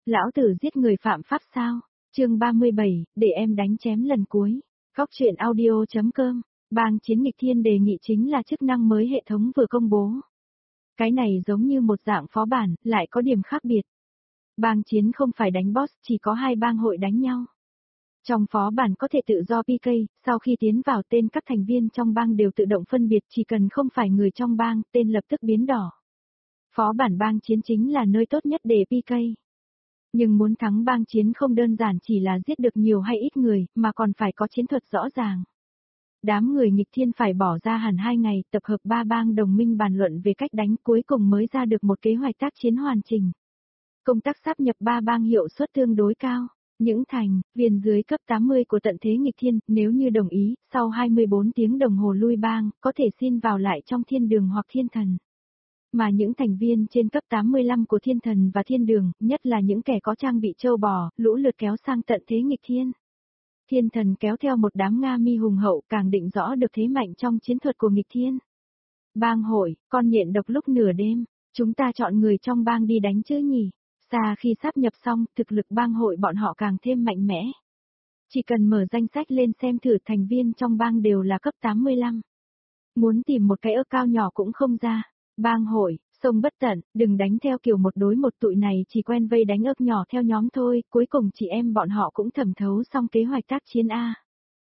Lão tử giết người phạm pháp sao? Chương 37, để em đánh chém lần cuối. Góc truyện audio.com. Bang chiến nghịch thiên đề nghị chính là chức năng mới hệ thống vừa công bố. Cái này giống như một dạng phó bản, lại có điểm khác biệt. Bang chiến không phải đánh boss, chỉ có hai bang hội đánh nhau. Trong phó bản có thể tự do PK, sau khi tiến vào tên các thành viên trong bang đều tự động phân biệt, chỉ cần không phải người trong bang, tên lập tức biến đỏ. Phó bản bang chiến chính là nơi tốt nhất để PK. Nhưng muốn thắng bang chiến không đơn giản chỉ là giết được nhiều hay ít người, mà còn phải có chiến thuật rõ ràng. Đám người nghịch thiên phải bỏ ra hẳn 2 ngày, tập hợp 3 bang đồng minh bàn luận về cách đánh, cuối cùng mới ra được một kế hoạch tác chiến hoàn chỉnh. Công tác sáp nhập 3 bang hiệu suất tương đối cao. Những thành viên dưới cấp 80 của tận thế nghịch thiên, nếu như đồng ý, sau 24 tiếng đồng hồ lui bang, có thể xin vào lại trong thiên đường hoặc thiên thần. Mà những thành viên trên cấp 85 của thiên thần và thiên đường, nhất là những kẻ có trang bị châu bò, lũ lượt kéo sang tận thế nghịch thiên. Thiên thần kéo theo một đám Nga mi hùng hậu càng định rõ được thế mạnh trong chiến thuật của nghịch thiên. Bang hội, con nhện độc lúc nửa đêm, chúng ta chọn người trong bang đi đánh chứ nhỉ? Xa khi sáp nhập xong, thực lực bang hội bọn họ càng thêm mạnh mẽ. Chỉ cần mở danh sách lên xem thử thành viên trong bang đều là cấp 85. Muốn tìm một cái ơ cao nhỏ cũng không ra. Bang hội, sông bất tận, đừng đánh theo kiểu một đối một, tụi này chỉ quen vây đánh ớt nhỏ theo nhóm thôi, cuối cùng chị em bọn họ cũng thẩm thấu xong kế hoạch tác chiến A.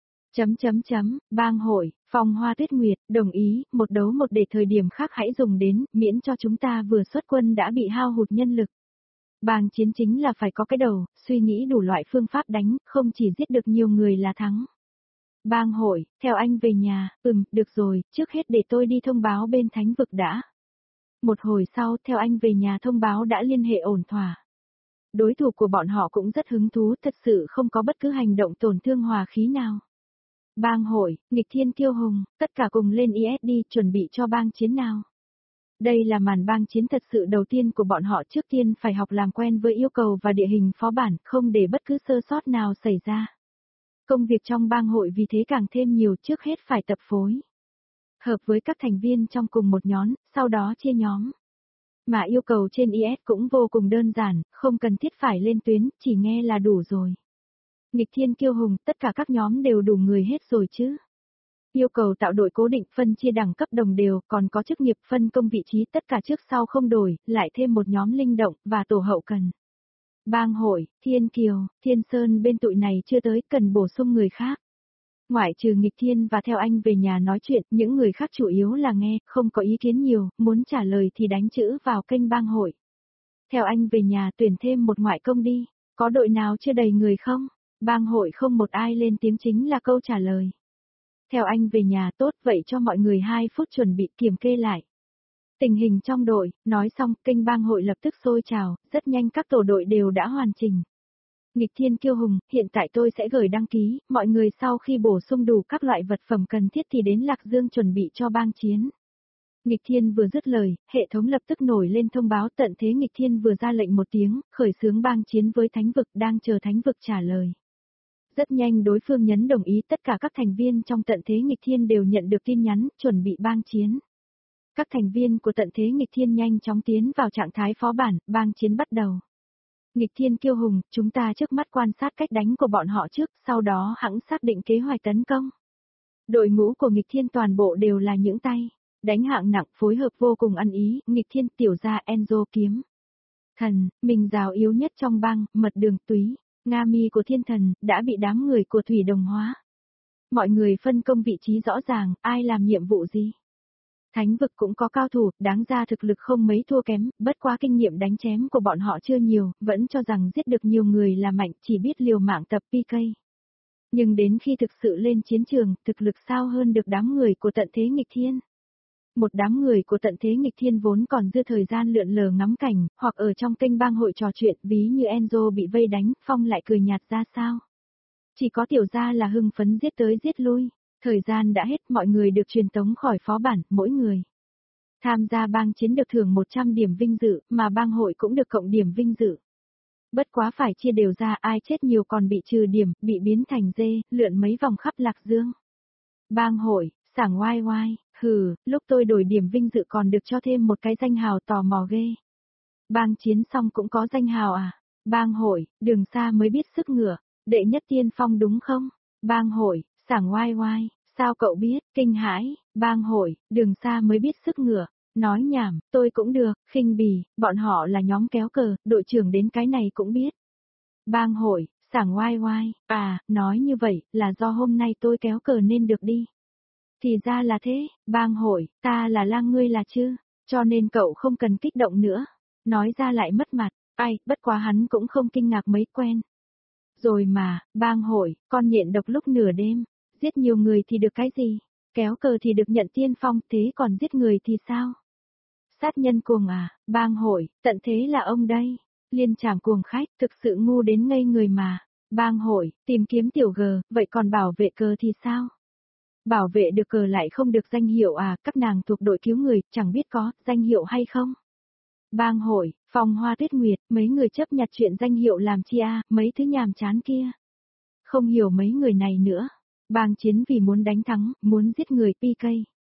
Bang hội, Phong Hoa Tuyết Nguyệt, đồng ý, một đấu một để thời điểm khác hãy dùng đến, miễn cho chúng ta vừa xuất quân đã bị hao hụt nhân lực. Bang chiến chính là phải có cái đầu, suy nghĩ đủ loại phương pháp đánh, không chỉ giết được nhiều người là thắng. Bang hội, theo anh về nhà, được rồi, trước hết để tôi đi thông báo bên thánh vực đã. Một hồi sau, theo anh về nhà thông báo đã liên hệ ổn thỏa. Đối thủ của bọn họ cũng rất hứng thú, thật sự không có bất cứ hành động tổn thương hòa khí nào. Bang hội, nghịch thiên kiêu hùng, tất cả cùng lên ISD chuẩn bị cho bang chiến nào. Đây là màn bang chiến thật sự đầu tiên của bọn họ, trước tiên phải học làm quen với yêu cầu và địa hình phó bản, không để bất cứ sơ sót nào xảy ra. Công việc trong bang hội vì thế càng thêm nhiều, trước hết phải tập phối. Hợp với các thành viên trong cùng một nhóm, sau đó chia nhóm. Mà yêu cầu trên IS cũng vô cùng đơn giản, không cần thiết phải lên tuyến, chỉ nghe là đủ rồi. Nghịch thiên kiêu hùng, tất cả các nhóm đều đủ người hết rồi chứ. Yêu cầu tạo đội cố định, phân chia đẳng cấp đồng đều, còn có chức nghiệp phân công vị trí, tất cả trước sau không đổi, lại thêm một nhóm linh động, và tổ hậu cần. Bang hội, Thiên Kiều, Thiên Sơn bên tụi này chưa tới, cần bổ sung người khác. Ngoại trừ nghịch thiên và theo anh về nhà nói chuyện, những người khác chủ yếu là nghe, không có ý kiến nhiều, muốn trả lời thì đánh chữ vào kênh bang hội. Theo anh về nhà tuyển thêm một ngoại công đi, có đội nào chưa đầy người không? Bang hội không một ai lên tiếng chính là câu trả lời. Theo anh về nhà tốt, vậy cho mọi người 2 phút chuẩn bị kiểm kê lại. Tình hình trong đội, nói xong, kênh bang hội lập tức sôi trào, rất nhanh các tổ đội đều đã hoàn chỉnh. Nghịch thiên kiêu hùng, hiện tại tôi sẽ gửi đăng ký, mọi người sau khi bổ sung đủ các loại vật phẩm cần thiết thì đến Lạc Dương chuẩn bị cho bang chiến. Nghịch thiên vừa dứt lời, hệ thống lập tức nổi lên thông báo tận thế nghịch thiên vừa ra lệnh một tiếng, khởi xướng bang chiến với thánh vực, đang chờ thánh vực trả lời. Rất nhanh đối phương nhấn đồng ý, tất cả các thành viên trong tận thế nghịch thiên đều nhận được tin nhắn, chuẩn bị bang chiến. Các thành viên của tận thế nghịch thiên nhanh chóng tiến vào trạng thái phó bản, bang chiến bắt đầu. Nghịch thiên kiêu hùng, chúng ta trước mắt quan sát cách đánh của bọn họ trước, sau đó hẵng xác định kế hoạch tấn công. Đội ngũ của nghịch thiên toàn bộ đều là những tay đánh hạng nặng, phối hợp vô cùng ăn ý, nghịch thiên tiểu gia Enzo kiếm. Thần, mình rào yếu nhất trong bang, mật đường túy, Nga mi của thiên thần, đã bị đám người của thủy đồng hóa. Mọi người phân công vị trí rõ ràng, ai làm nhiệm vụ gì. Thánh vực cũng có cao thủ, đáng ra thực lực không mấy thua kém, bất quá kinh nghiệm đánh chém của bọn họ chưa nhiều, vẫn cho rằng giết được nhiều người là mạnh, chỉ biết liều mạng tập PK. Nhưng đến khi thực sự lên chiến trường, thực lực sao hơn được đám người của tận thế nghịch thiên. Một đám người của tận thế nghịch thiên vốn còn dư thời gian lượn lờ ngắm cảnh, hoặc ở trong kênh bang hội trò chuyện, ví như Enzo bị vây đánh, Phong lại cười nhạt ra sao. Chỉ có tiểu gia là hưng phấn giết tới giết lui. Thời gian đã hết, mọi người được truyền tống khỏi phó bản, mỗi người tham gia bang chiến được thưởng 100 điểm vinh dự, mà bang hội cũng được cộng điểm vinh dự. Bất quá phải chia đều ra, ai chết nhiều còn bị trừ điểm, bị biến thành dê, lượn mấy vòng khắp Lạc Dương. Bang hội, sảng oai oai, lúc tôi đổi điểm vinh dự còn được cho thêm một cái danh hào, tò mò ghê. Bang chiến xong cũng có danh hào à? Bang hội, đường xa mới biết sức ngựa, đệ nhất tiên phong đúng không? Bang hội, sảng oai oai, sao cậu biết, kinh hãi, bang hội, đường xa mới biết sức ngựa, nói nhảm, tôi cũng được, khinh bỉ, bọn họ là nhóm kéo cờ, đội trưởng đến cái này cũng biết. Bang hội, sảng oai oai, nói như vậy, là do hôm nay tôi kéo cờ nên được đi. Thì ra là thế, bang hội, ta là lang ngươi là chứ, cho nên cậu không cần kích động nữa. Nói ra lại mất mặt, bất quá hắn cũng không kinh ngạc mấy quen. Rồi mà, bang hội, con nhện độc lúc nửa đêm, giết nhiều người thì được cái gì? Kéo cờ thì được nhận tiên phong, thế còn giết người thì sao? Sát nhân cuồng bang hội, tận thế là ông đây. Liên trảm cuồng khách, thực sự ngu đến ngây người mà. Bang hội, tìm kiếm tiểu g, vậy còn bảo vệ cờ thì sao? Bảo vệ được cờ lại không được danh hiệu các nàng thuộc đội cứu người, chẳng biết có danh hiệu hay không? Bang hội, Phong Hoa Tuyết Nguyệt, mấy người chấp nhặt chuyện danh hiệu làm chi mấy thứ nhàm chán kia. Không hiểu mấy người này nữa. Bang chiến vì muốn đánh thắng, muốn giết người PK.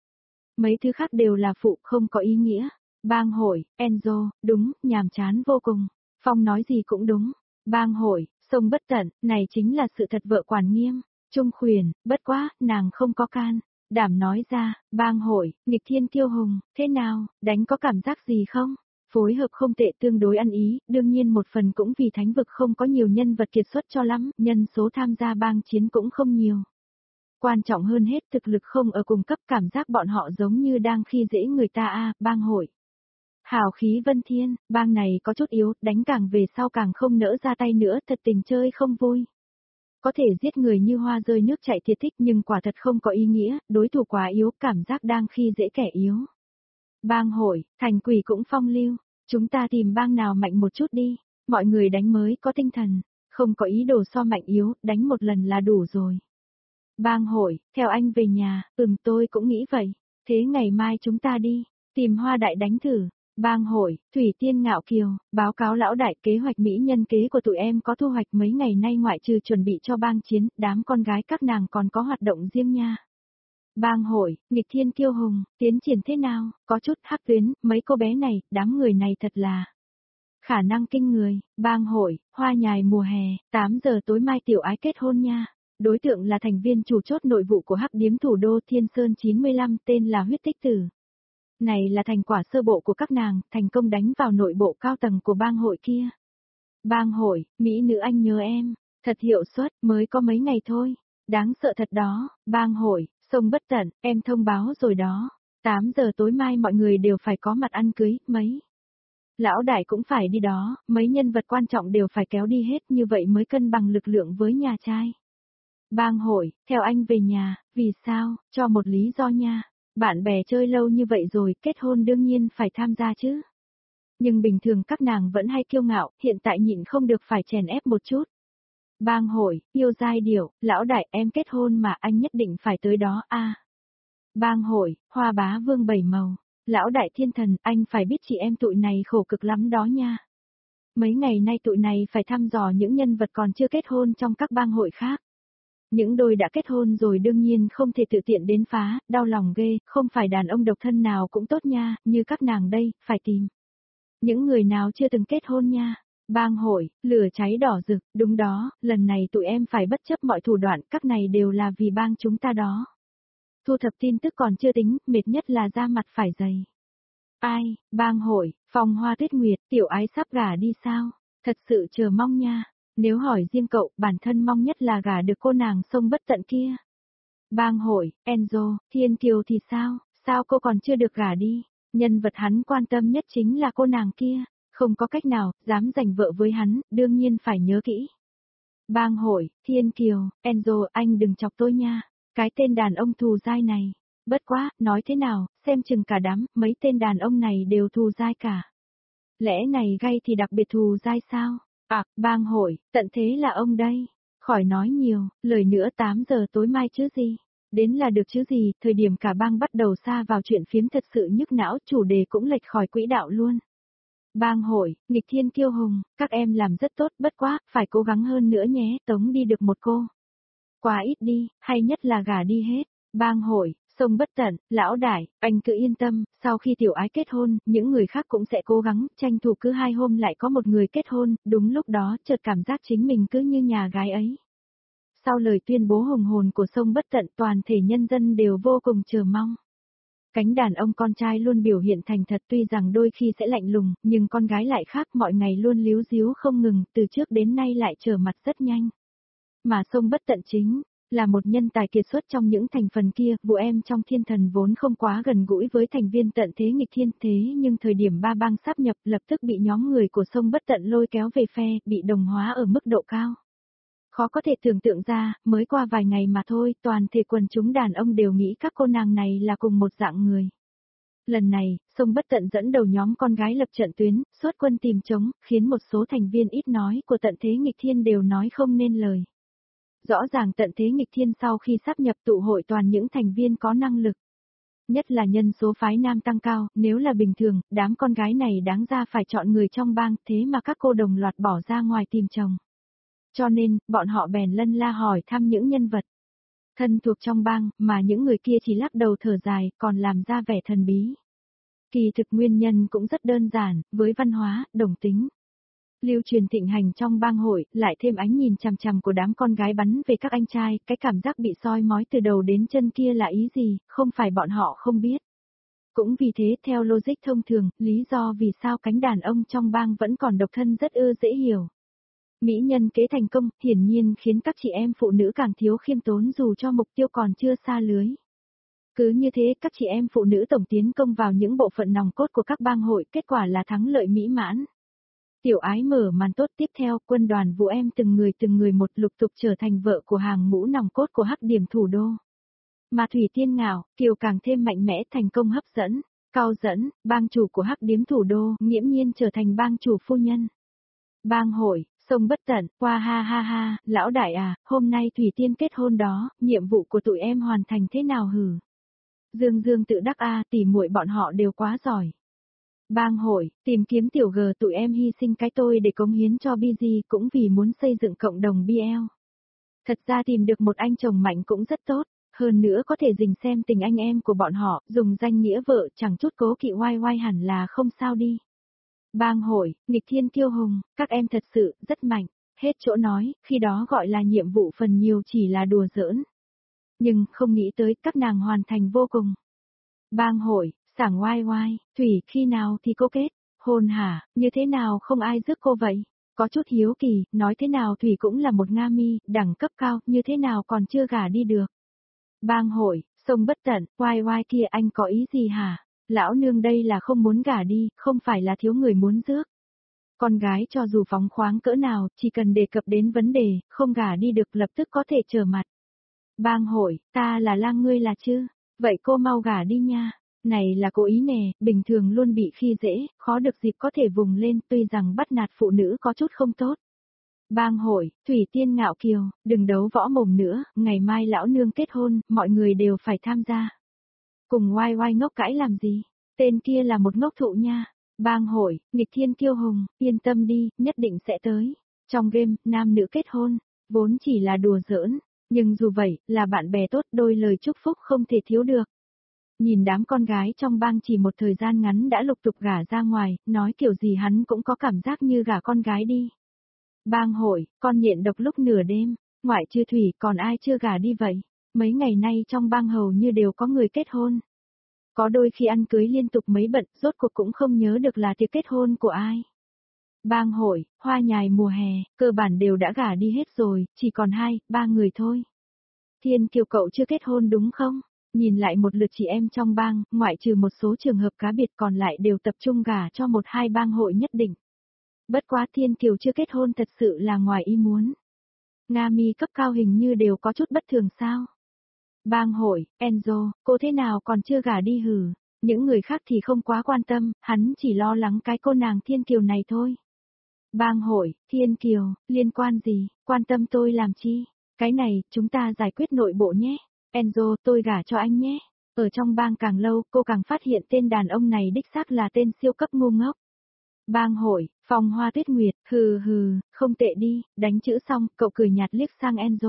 Mấy thứ khác đều là phụ, không có ý nghĩa. Bang hội, Enzo, đúng, nhàm chán vô cùng. Phong nói gì cũng đúng. Bang hội, sông bất tận, này chính là sự thật vợ quản nghiêm. Trung khuyển, bất quá, nàng không có can. Đảm nói ra, bang hội, nghịch thiên kiêu hùng, thế nào, đánh có cảm giác gì không? Phối hợp không tệ tương đối ăn ý, đương nhiên một phần cũng vì thánh vực không có nhiều nhân vật kiệt xuất cho lắm, nhân số tham gia bang chiến cũng không nhiều. Quan trọng hơn hết thực lực không ở cùng cấp, cảm giác bọn họ giống như đang khi dễ người ta bang hội. Hào khí vân thiên, bang này có chút yếu, đánh càng về sau càng không nỡ ra tay nữa, thật tình chơi không vui. Có thể giết người như hoa rơi nước chảy thiệt thích nhưng quả thật không có ý nghĩa, đối thủ quá yếu, cảm giác đang khi dễ kẻ yếu. Bang hội, thành quỷ cũng phong lưu, chúng ta tìm bang nào mạnh một chút đi, mọi người đánh mới có tinh thần, không có ý đồ so mạnh yếu, đánh một lần là đủ rồi. Bang hội, theo anh về nhà, tôi cũng nghĩ vậy, thế ngày mai chúng ta đi, tìm Hoa Đại đánh thử. Bang hội, Thủy Tiên Ngạo Kiều, báo cáo lão đại kế hoạch mỹ nhân kế của tụi em có thu hoạch mấy ngày nay ngoại trừ chuẩn bị cho bang chiến, đám con gái các nàng còn có hoạt động riêng nha. Bang hội, nghịch thiên kiêu hùng, tiến triển thế nào, có chút hắc tuyến, mấy cô bé này, đám người này thật là khả năng kinh người. Bang hội, hoa nhài mùa hè, 8 giờ tối mai tiểu ái kết hôn nha. Đối tượng là thành viên chủ chốt nội vụ của hắc điếm thủ đô Thiên Sơn 95, tên là Huyết Tích Tử. Này là thành quả sơ bộ của các nàng, thành công đánh vào nội bộ cao tầng của bang hội kia. Bang hội, mỹ nữ anh nhớ em, thật hiệu suất, mới có mấy ngày thôi. Đáng sợ thật đó, bang hội, sông bất tận, em thông báo rồi đó. 8 giờ tối mai mọi người đều phải có mặt ăn cưới, mấy. Lão đại cũng phải đi đó, mấy nhân vật quan trọng đều phải kéo đi hết, như vậy mới cân bằng lực lượng với nhà trai. Bang hội, theo anh về nhà, vì sao, cho một lý do nha. Bạn bè chơi lâu như vậy rồi, kết hôn đương nhiên phải tham gia chứ. Nhưng bình thường các nàng vẫn hay kiêu ngạo, hiện tại nhịn không được phải chèn ép một chút. Bang hội, yêu giai điệu, lão đại em kết hôn mà anh nhất định phải tới đó Bang hội, hoa bá vương bảy màu, lão đại thiên thần, anh phải biết chị em tụi này khổ cực lắm đó nha. Mấy ngày nay tụi này phải thăm dò những nhân vật còn chưa kết hôn trong các bang hội khác. Những đôi đã kết hôn rồi đương nhiên không thể tự tiện đến phá, đau lòng ghê, không phải đàn ông độc thân nào cũng tốt nha, như các nàng đây, phải tìm. Những người nào chưa từng kết hôn nha. Bang hội, lửa cháy đỏ rực, đúng đó, lần này tụi em phải bất chấp mọi thủ đoạn, các này đều là vì bang chúng ta đó. Thu thập tin tức còn chưa tính, mệt nhất là da mặt phải dày. Ai, bang hội, Phong Hoa Tuyết Nguyệt, tiểu ái sắp gả đi sao? Thật sự chờ mong nha. Nếu hỏi riêng cậu, bản thân mong nhất là gả được cô nàng sông bất tận kia. Bang hội, Enzo, Thiên Kiều thì sao? Sao cô còn chưa được gả đi? Nhân vật hắn quan tâm nhất chính là cô nàng kia. Không có cách nào, dám giành vợ với hắn, đương nhiên phải nhớ kỹ. Bang hội, Thiên Kiều, Enzo, anh đừng chọc tôi nha. Cái tên đàn ông thù dai này. Bất quá, nói thế nào, xem chừng cả đám, mấy tên đàn ông này đều thù dai cả. Lẽ này gay thì đặc biệt thù dai sao? Bang hội, tận thế là ông đây. Khỏi nói nhiều, lời nữa 8 giờ tối mai chứ gì. Đến là được chứ gì, thời điểm cả bang bắt đầu xa vào chuyện phiếm thật sự nhức não, chủ đề cũng lệch khỏi quỹ đạo luôn. Bang hội, nghịch thiên kiêu hùng, các em làm rất tốt, bất quá, phải cố gắng hơn nữa nhé, tống đi được một cô. Quá ít đi, hay nhất là gả đi hết. Bang hội, Sông Bất Tận, lão đại, anh cứ yên tâm, sau khi tiểu ái kết hôn, những người khác cũng sẽ cố gắng, tranh thủ cứ 2 hôm lại có một người kết hôn, đúng lúc đó chợt cảm giác chính mình cứ như nhà gái ấy. Sau lời tuyên bố hùng hồn của Sông Bất Tận, toàn thể nhân dân đều vô cùng chờ mong. Cánh đàn ông con trai luôn biểu hiện thành thật, tuy rằng đôi khi sẽ lạnh lùng, nhưng con gái lại khác, mọi ngày luôn líu díu không ngừng, từ trước đến nay lại trở mặt rất nhanh. Mà Sông Bất Tận chính là một nhân tài kiệt xuất trong những thành phần kia, vụ em trong thiên thần vốn không quá gần gũi với thành viên tận thế nghịch thiên, thế nhưng thời điểm ba bang sáp nhập lập tức bị nhóm người của Sông Bất Tận lôi kéo về phe, bị đồng hóa ở mức độ cao. Khó có thể tưởng tượng ra, mới qua vài ngày mà thôi, toàn thể quần chúng đàn ông đều nghĩ các cô nàng này là cùng một dạng người. Lần này, Sông Bất Tận dẫn đầu nhóm con gái lập trận tuyến, xuất quân tìm chống, khiến một số thành viên ít nói của tận thế nghịch thiên đều nói không nên lời. Rõ ràng tận thế nghịch thiên sau khi sáp nhập tụ hội toàn những thành viên có năng lực. Nhất là nhân số phái nam tăng cao, nếu là bình thường, đám con gái này đáng ra phải chọn người trong bang, thế mà các cô đồng loạt bỏ ra ngoài tìm chồng. Cho nên, bọn họ bèn lân la hỏi thăm những nhân vật thân thuộc trong bang, mà những người kia chỉ lắc đầu thở dài, còn làm ra vẻ thần bí. Kỳ thực nguyên nhân cũng rất đơn giản, với văn hóa, đồng tính. Lưu truyền thịnh hành trong bang hội, lại thêm ánh nhìn chằm chằm của đám con gái bắn về các anh trai, cái cảm giác bị soi mói từ đầu đến chân kia là ý gì, không phải bọn họ không biết. Cũng vì thế, theo logic thông thường, lý do vì sao cánh đàn ông trong bang vẫn còn độc thân rất dễ hiểu. Mỹ nhân kế thành công, hiển nhiên khiến các chị em phụ nữ càng thiếu khiêm tốn dù cho mục tiêu còn chưa xa lưới. Cứ như thế, các chị em phụ nữ tổng tiến công vào những bộ phận nòng cốt của các bang hội, kết quả là thắng lợi mỹ mãn. Tiểu ái mở màn tốt, tiếp theo, quân đoàn vũ em từng người một lục tục trở thành vợ của hàng ngũ nòng cốt của hắc điểm thủ đô. Mà Thủy Tiên Ngạo, Kiều càng thêm mạnh mẽ, thành công hấp dẫn, cao dẫn, bang chủ của hắc điểm thủ đô, nghiễm nhiên trở thành bang chủ phu nhân. Bang hội, Sông Bất Tận, qua ha ha ha, lão đại à, hôm nay Thủy Tiên kết hôn đó, nhiệm vụ của tụi em hoàn thành thế nào hử? Dương Dương tự đắc tỉ muội bọn họ đều quá giỏi. Bang hội, tìm kiếm tiểu G, tụi em hy sinh cái tôi để cống hiến cho BG, cũng vì muốn xây dựng cộng đồng BL. Thật ra tìm được một anh chồng mạnh cũng rất tốt, hơn nữa có thể dình xem tình anh em của bọn họ, dùng danh nghĩa vợ chẳng chút cố kỵ oai oai hẳn là không sao đi. Bang hội, nghịch thiên kiêu hùng, các em thật sự, rất mạnh, hết chỗ nói, khi đó gọi là nhiệm vụ phần nhiều chỉ là đùa giỡn. Nhưng, không nghĩ tới, các nàng hoàn thành vô cùng. Bang hội, sảng oai oai, Thủy, khi nào thì cô kết, hôn hả, như thế nào không ai rước cô vậy? Có chút hiếu kỳ, nói thế nào Thủy cũng là một Nga mi, đẳng cấp cao, như thế nào còn chưa gả đi được? Bang hội, Sông Bất Tận, oai oai kia anh có ý gì hả? Lão nương đây là không muốn gả đi, không phải là thiếu người muốn rước. Con gái cho dù phóng khoáng cỡ nào, chỉ cần đề cập đến vấn đề, không gả đi được lập tức có thể trở mặt. Bang hội, ta là lang ngươi là chứ? Vậy cô mau gả đi nha. Này là cố ý nè, bình thường luôn bị khi dễ, khó được dịp có thể vùng lên, tuy rằng bắt nạt phụ nữ có chút không tốt. Bang hội, Thủy Tiên Ngạo Kiều, đừng đấu võ mồm nữa, ngày mai lão nương kết hôn, mọi người đều phải tham gia. Cùng oai oai ngốc cãi làm gì? Tên kia là một ngốc thụ nha. Bang hội, nghịch thiên kiêu hùng, yên tâm đi, nhất định sẽ tới. Trong game, nam nữ kết hôn, vốn chỉ là đùa giỡn, nhưng dù vậy, là bạn bè tốt, đôi lời chúc phúc không thể thiếu được. Nhìn đám con gái trong bang chỉ một thời gian ngắn đã lục tục gả ra ngoài, nói kiểu gì hắn cũng có cảm giác như gả con gái đi. Bang hội, con nhện độc lúc nửa đêm, ngoại trừ Thủy còn ai chưa gả đi vậy? Mấy ngày nay trong bang hầu như đều có người kết hôn. Có đôi khi ăn cưới liên tục mấy bận, rốt cuộc cũng không nhớ được là tiệc kết hôn của ai. Bang hội, hoa nhài mùa hè, cơ bản đều đã gả đi hết rồi, chỉ còn 2-3 người thôi. Thiên Kiều cậu chưa kết hôn đúng không? Nhìn lại một lượt chị em trong bang, ngoại trừ một số trường hợp cá biệt còn lại đều tập trung gả cho 1-2 bang hội nhất định. Bất quá Thiên Kiều chưa kết hôn thật sự là ngoài ý muốn. Nga mi cấp cao hình như đều có chút bất thường sao? Bang hội, Enzo, cô thế nào còn chưa gả đi hử? Những người khác thì không quá quan tâm, hắn chỉ lo lắng cái cô nàng Thiên Kiều này thôi. Bang hội, Thiên Kiều, liên quan gì, quan tâm tôi làm chi? Cái này, chúng ta giải quyết nội bộ nhé. Enzo, tôi gả cho anh nhé. Ở trong bang càng lâu, cô càng phát hiện tên đàn ông này đích xác là tên siêu cấp ngu ngốc. Bang hội, Phong Hoa Tuyết Nguyệt, hừ hừ, không tệ đi, đánh chữ xong, cậu cười nhạt liếc sang Enzo.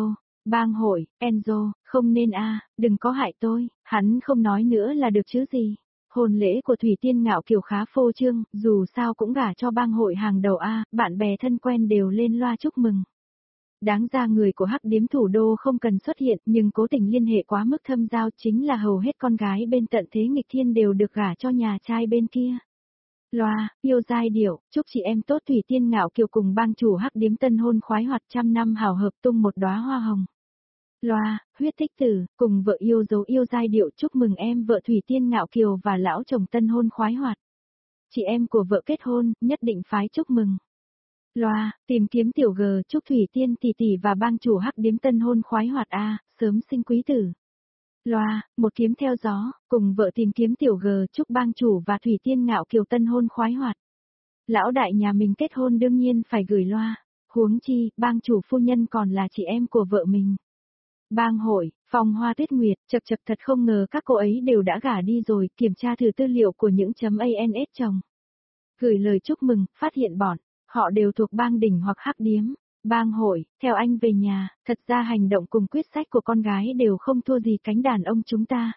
Bang hội, Enzo, không nên đừng có hại tôi, hắn không nói nữa là được chứ gì. Hôn lễ của Thủy Tiên Ngạo Kiều khá phô trương, dù sao cũng gả cho bang hội hàng đầu bạn bè thân quen đều lên loa chúc mừng. Đáng ra người của Hắc Điếm thủ đô không cần xuất hiện, nhưng cố tình liên hệ quá mức thâm giao, chính là hầu hết con gái bên tận thế nghịch thiên đều được gả cho nhà trai bên kia. Loa, yêu giai điệu, chúc chị em tốt Thủy Tiên Ngạo Kiều cùng bang chủ Hắc Điếm tân hôn khoái hoạt trăm năm hào hợp tung một đóa hoa hồng. Loa, huyết thích tử, cùng vợ yêu dấu yêu giai điệu chúc mừng em vợ Thủy Tiên Ngạo Kiều và lão chồng tân hôn khoái hoạt. Chị em của vợ kết hôn, nhất định phái chúc mừng. Loa, tìm kiếm tiểu G chúc Thủy Tiên tỷ tỷ và bang chủ Hắc Điếm tân hôn khoái hoạt sớm sinh quý tử. Loa, một kiếm theo gió, cùng vợ tìm kiếm tiểu G chúc bang chủ và Thủy Tiên Ngạo Kiều tân hôn khoái hoạt. Lão đại nhà mình kết hôn đương nhiên phải gửi loa, huống chi, bang chủ phu nhân còn là chị em của vợ mình. Bang hội, Phong Hoa Tuyết Nguyệt, chật thật không ngờ các cô ấy đều đã gả đi rồi, kiểm tra thử tư liệu của những .ans chồng. Gửi lời chúc mừng, phát hiện họ đều thuộc bang đỉnh hoặc Hắc Điếm. Bang hội, theo anh về nhà, thật ra hành động cùng quyết sách của con gái đều không thua gì cánh đàn ông chúng ta.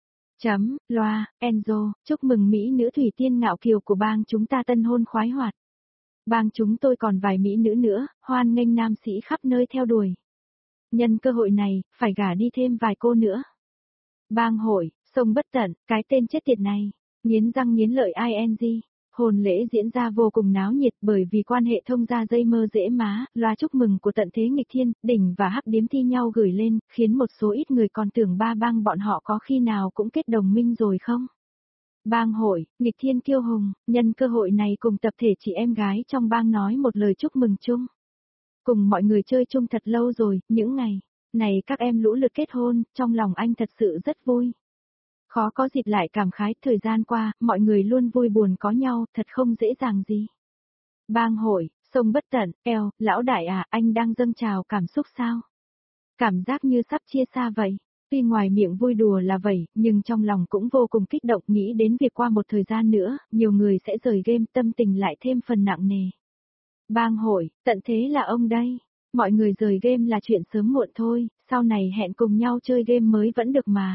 Loa, Enzo, chúc mừng mỹ nữ Thủy Tiên Ngạo Kiều của bang chúng ta tân hôn khoái hoạt. Bang chúng tôi còn vài mỹ nữ nữa, hoan nghênh nam sĩ khắp nơi theo đuổi. Nhân cơ hội này, phải gả đi thêm vài cô nữa. Bang hội, sông bất tận, cái tên chết tiệt này, nghiến răng nghiến lợi ing. Hôn lễ diễn ra vô cùng náo nhiệt bởi vì quan hệ thông gia dây mơ dễ má, loa chúc mừng của tận thế nghịch thiên, đỉnh và Hắc Điếm thi nhau gửi lên, khiến một số ít người còn tưởng ba bang bọn họ có khi nào cũng kết đồng minh rồi không? Bang hội, nghịch thiên kiêu hùng, nhân cơ hội này cùng tập thể chị em gái trong bang nói một lời chúc mừng chung. Cùng mọi người chơi chung thật lâu rồi, những ngày này các em lũ lượt kết hôn, trong lòng anh thật sự rất vui. Khó có dịp lại cảm khái, thời gian qua, mọi người luôn vui buồn có nhau, thật không dễ dàng gì. Bang hội, sông bất tận, lão đại anh đang dâng trào cảm xúc sao? Cảm giác như sắp chia xa vậy. Tuy ngoài miệng vui đùa là vậy, nhưng trong lòng cũng vô cùng kích động nghĩ đến việc qua một thời gian nữa, nhiều người sẽ rời game tâm tình lại thêm phần nặng nề. Bang hội, tận thế là ông đây. Mọi người rời game là chuyện sớm muộn thôi, sau này hẹn cùng nhau chơi game mới vẫn được mà.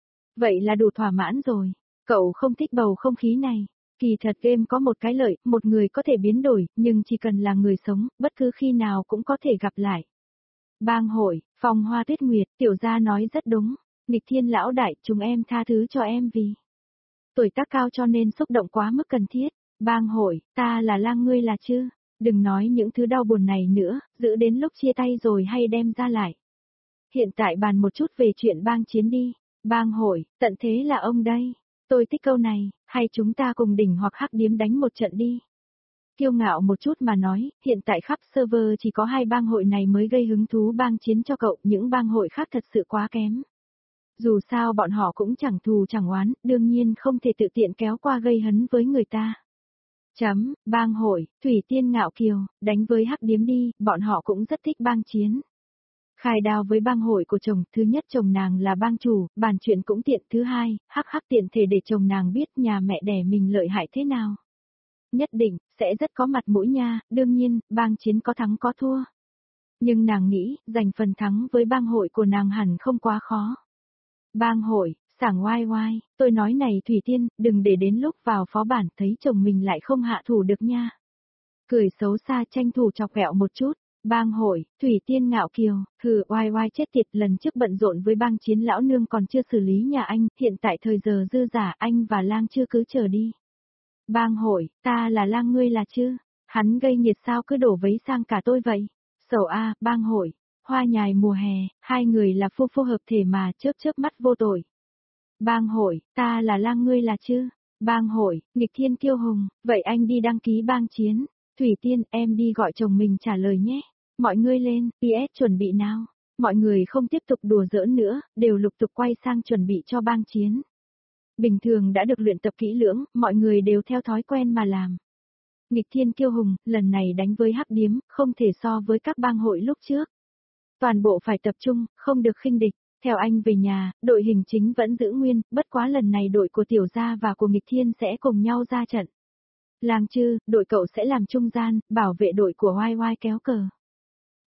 Vậy là đủ thỏa mãn rồi. Cậu không thích bầu không khí này. Kỳ thật game có một cái lợi, một người có thể biến đổi, nhưng chỉ cần là người sống, bất cứ khi nào cũng có thể gặp lại. Bang hội, Phong Hoa Tuyết Nguyệt, tiểu gia nói rất đúng. Nghịch thiên lão đại, chúng em tha thứ cho em vì tuổi tác cao cho nên xúc động quá mức cần thiết. Bang hội, ta là lang ngươi là chứ. Đừng nói những thứ đau buồn này nữa, giữ đến lúc chia tay rồi hay đem ra lại. Hiện tại bàn một chút về chuyện bang chiến đi. Bang hội, tận thế là ông đây. Tôi thích câu này, hay chúng ta cùng đỉnh hoặc Hắc Điếm đánh một trận đi. Kiêu ngạo một chút mà nói, hiện tại khắp server chỉ có 2 bang hội này mới gây hứng thú bang chiến cho cậu, những bang hội khác thật sự quá kém. Dù sao bọn họ cũng chẳng thù chẳng oán, đương nhiên không thể tự tiện kéo qua gây hấn với người ta. Bang hội, Thủy Tiên Ngạo Kiều, đánh với Hắc Điếm đi, bọn họ cũng rất thích bang chiến. Khai đao với bang hội của chồng, thứ nhất chồng nàng là bang chủ, bàn chuyện cũng tiện, thứ hai, hắc tiện thể để chồng nàng biết nhà mẹ đẻ mình lợi hại thế nào. Nhất định, sẽ rất có mặt mũi nha, đương nhiên, bang chiến có thắng có thua. Nhưng nàng nghĩ, giành phần thắng với bang hội của nàng hẳn không quá khó. Bang hội, sảng oai oai, tôi nói này Thủy Tiên, đừng để đến lúc vào phó bản thấy chồng mình lại không hạ thủ được nha. Cười xấu xa tranh thủ chọc ghẹo một chút. Bang hội, Thủy Tiên Ngạo Kiều, oai oai chết tiệt, lần trước bận rộn với bang chiến lão nương còn chưa xử lý nhà anh, hiện tại thời giờ dư giả anh và lang chưa cứ chờ đi. Bang hội, ta là lang ngươi là chứ, hắn gây nhiệt sao cứ đổ vấy sang cả tôi vậy. Sầu bang hội, hoa nhài mùa hè, hai người là phu hợp thể mà chớp mắt vô tội. Bang hội, ta là lang ngươi là chứ. Bang hội, nghịch thiên kiêu hùng, vậy anh đi đăng ký bang chiến. Thủy Tiên, em đi gọi chồng mình trả lời nhé. Mọi người lên, PS chuẩn bị nào. Mọi người không tiếp tục đùa giỡn nữa, đều lục tục quay sang chuẩn bị cho bang chiến. Bình thường đã được luyện tập kỹ lưỡng, mọi người đều theo thói quen mà làm. Nghịch thiên kiêu hùng, lần này đánh với Hắc Điếm, không thể so với các bang hội lúc trước. Toàn bộ phải tập trung, không được khinh địch. Theo anh về nhà, đội hình chính vẫn giữ nguyên, bất quá lần này đội của Tiểu Gia và của Nghịch Thiên sẽ cùng nhau ra trận. Lang Chư, đội cậu sẽ làm trung gian, bảo vệ đội của Oai Oai kéo cờ.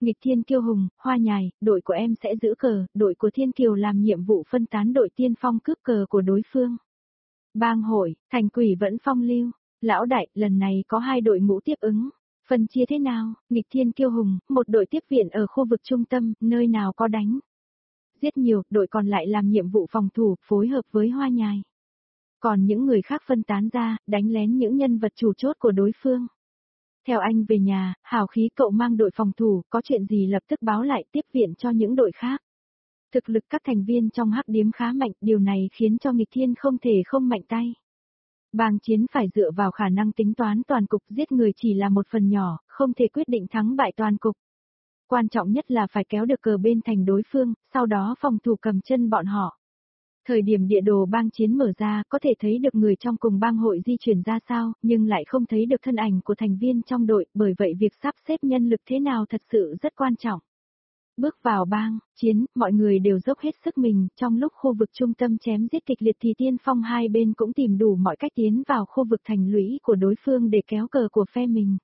Nghịch Thiên Kiêu Hùng, Hoa Nhài, đội của em sẽ giữ cờ, đội của Thiên Kiều làm nhiệm vụ phân tán đội tiên phong cướp cờ của đối phương. Bang hội, thành quỷ vẫn phong lưu. Lão đại, lần này có 2 đội ngũ tiếp ứng. Phân chia thế nào? Nghịch Thiên Kiêu Hùng, một đội tiếp viện ở khu vực trung tâm, nơi nào có đánh. Giết nhiều, đội còn lại làm nhiệm vụ phòng thủ, phối hợp với Hoa Nhài. Còn những người khác phân tán ra, đánh lén những nhân vật chủ chốt của đối phương. Theo anh về nhà, hào khí cậu mang đội phòng thủ, có chuyện gì lập tức báo lại tiếp viện cho những đội khác. Thực lực các thành viên trong hắc điếm khá mạnh, điều này khiến cho Nghịch Thiên không thể không mạnh tay. Bang chiến phải dựa vào khả năng tính toán toàn cục, giết người chỉ là một phần nhỏ, không thể quyết định thắng bại toàn cục. Quan trọng nhất là phải kéo được cờ bên thành đối phương, sau đó phòng thủ cầm chân bọn họ. Thời điểm địa đồ bang chiến mở ra có thể thấy được người trong cùng bang hội di chuyển ra sao, nhưng lại không thấy được thân ảnh của thành viên trong đội, bởi vậy việc sắp xếp nhân lực thế nào thật sự rất quan trọng. Bước vào bang, chiến, mọi người đều dốc hết sức mình, trong lúc khu vực trung tâm chém giết kịch liệt thì tiên phong hai bên cũng tìm đủ mọi cách tiến vào khu vực thành lũy của đối phương để kéo cờ của phe mình.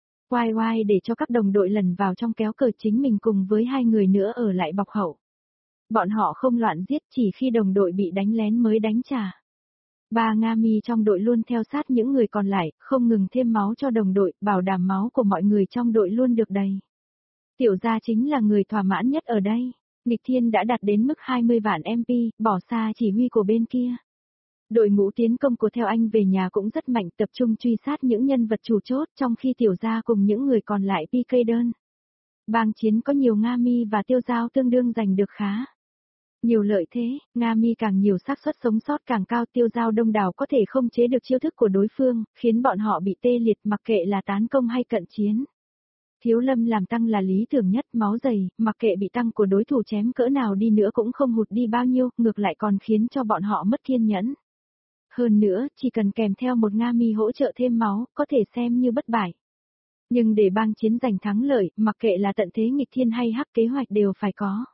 Oai để cho các đồng đội lần vào trong kéo cờ, chính mình cùng với 2 người nữa ở lại bọc hậu. Bọn họ không loạn giết, chỉ khi đồng đội bị đánh lén mới đánh trả. Ba Nga Mi trong đội luôn theo sát những người còn lại, không ngừng thêm máu cho đồng đội, bảo đảm máu của mọi người trong đội luôn được đầy. Tiểu gia chính là người thỏa mãn nhất ở đây. Nghịch Thiên đã đạt đến mức 20 vạn MP, bỏ xa chỉ huy của bên kia. Đội ngũ tiến công của Theo Anh về nhà cũng rất mạnh, tập trung truy sát những nhân vật chủ chốt, trong khi tiểu gia cùng những người còn lại PK đơn. Bang chiến có nhiều Nga Mi và Tiêu Giao tương đương giành được khá nhiều lợi thế, Nga Mi càng nhiều xác suất sống sót càng cao, Tiêu Giao đông đảo có thể không chế được chiêu thức của đối phương, khiến bọn họ bị tê liệt mặc kệ là tán công hay cận chiến. Thiếu Lâm làm tăng là lý tưởng nhất, máu dày, mặc kệ bị tăng của đối thủ chém cỡ nào đi nữa cũng không hụt đi bao nhiêu, ngược lại còn khiến cho bọn họ mất kiên nhẫn. Hơn nữa, chỉ cần kèm theo một Nga Mi hỗ trợ thêm máu, có thể xem như bất bại. Nhưng để bang chiến giành thắng lợi, mặc kệ là tận thế nghịch thiên hay hắc kế hoạch đều phải có.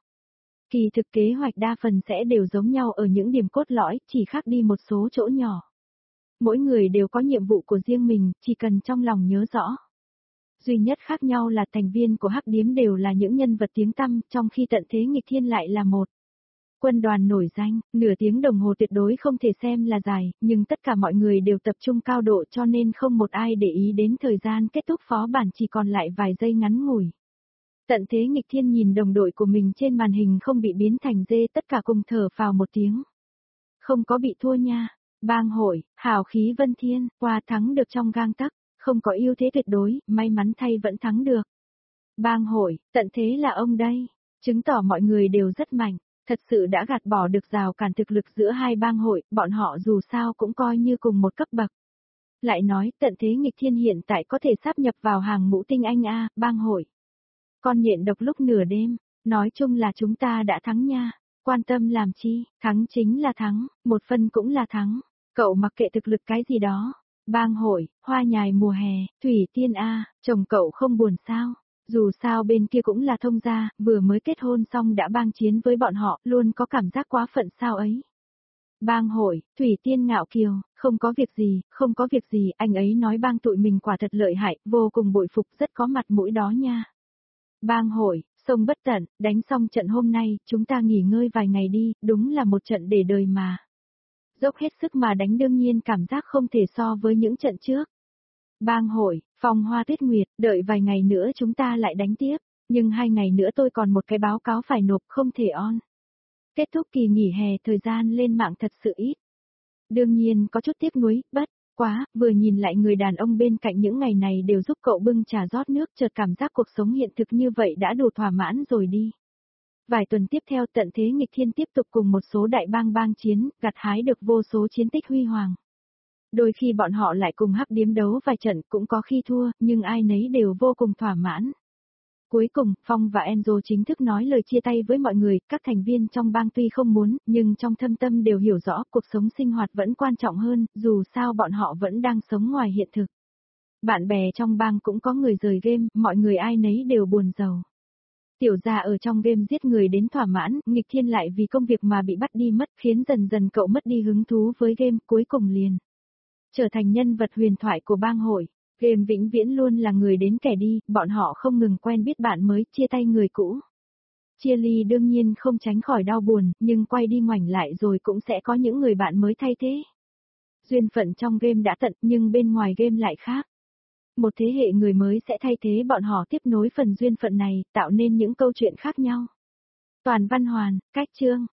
Kỳ thực kế hoạch đa phần sẽ đều giống nhau ở những điểm cốt lõi, chỉ khác đi một số chỗ nhỏ. Mỗi người đều có nhiệm vụ của riêng mình, chỉ cần trong lòng nhớ rõ. Duy nhất khác nhau là thành viên của hắc điếm đều là những nhân vật tiếng tăm, trong khi tận thế nghịch thiên lại là một quân đoàn nổi danh, nửa tiếng đồng hồ tuyệt đối không thể xem là dài, nhưng tất cả mọi người đều tập trung cao độ cho nên không một ai để ý đến thời gian kết thúc phó bản chỉ còn lại vài giây ngắn ngủi. Tận thế nghịch thiên nhìn đồng đội của mình trên màn hình không bị biến thành dê, tất cả cùng thở phào một tiếng. Không có bị thua nha. Bang hội, hào khí vân thiên, qua thắng được trong gang tấc, không có ưu thế tuyệt đối, may mắn thay vẫn thắng được. Bang hội, tận thế là ông đây, chứng tỏ mọi người đều rất mạnh, thật sự đã gạt bỏ được rào cản thực lực giữa hai bang hội, bọn họ dù sao cũng coi như cùng một cấp bậc. Lại nói, tận thế nghịch thiên hiện tại có thể sáp nhập vào hàng ngũ tinh anh A, bang hội. Con nhện độc lúc nửa đêm, nói chung là chúng ta đã thắng nha, quan tâm làm chi, thắng chính là thắng, một phân cũng là thắng, cậu mặc kệ thực lực cái gì đó. Bang hội, hoa nhài mùa hè, Thủy Tiên A, chồng cậu không buồn sao, dù sao bên kia cũng là thông gia, vừa mới kết hôn xong đã bang chiến với bọn họ, luôn có cảm giác quá phận sao ấy. Bang hội, Thủy Tiên ngạo kiều, không có việc gì, không có việc gì, anh ấy nói bang tụi mình quả thật lợi hại, vô cùng bội phục, rất có mặt mũi đó nha. Bang hội, sông bất tận, đánh xong trận hôm nay, chúng ta nghỉ ngơi vài ngày đi, đúng là một trận để đời mà. Dốc hết sức mà đánh đương nhiên cảm giác không thể so với những trận trước. Bang hội, Phong Hoa Tuyết Nguyệt, đợi vài ngày nữa chúng ta lại đánh tiếp, nhưng 2 ngày nữa tôi còn một cái báo cáo phải nộp không thể on. Kết thúc kỳ nghỉ hè thời gian lên mạng thật sự ít. Đương nhiên có chút tiếc nuối, bất quá, vừa nhìn lại người đàn ông bên cạnh những ngày này đều giúp cậu bưng trà rót nước, chợt cảm giác cuộc sống hiện thực như vậy đã đủ thỏa mãn rồi đi. Vài tuần tiếp theo tận thế nghịch thiên tiếp tục cùng một số đại bang chiến, gặt hái được vô số chiến tích huy hoàng. Đôi khi bọn họ lại cùng hắc điếm đấu vài trận cũng có khi thua, nhưng ai nấy đều vô cùng thỏa mãn. Cuối cùng, Phong và Enzo chính thức nói lời chia tay với mọi người, các thành viên trong bang tuy không muốn, nhưng trong thâm tâm đều hiểu rõ cuộc sống sinh hoạt vẫn quan trọng hơn, dù sao bọn họ vẫn đang sống ngoài hiện thực. Bạn bè trong bang cũng có người rời game, mọi người ai nấy đều buồn rầu. Tiểu gia ở trong game giết người đến thỏa mãn, nghịch thiên lại vì công việc mà bị bắt đi mất, khiến dần dần cậu mất đi hứng thú với game, cuối cùng liền trở thành nhân vật huyền thoại của bang hội. Game vĩnh viễn luôn là người đến kẻ đi, bọn họ không ngừng quen biết bạn mới, chia tay người cũ. Chia ly đương nhiên không tránh khỏi đau buồn, nhưng quay đi ngoảnh lại rồi cũng sẽ có những người bạn mới thay thế. Duyên phận trong game đã tận, nhưng bên ngoài game lại khác. Một thế hệ người mới sẽ thay thế bọn họ tiếp nối phần duyên phận này, tạo nên những câu chuyện khác nhau. Toàn văn hoàn, cách chương.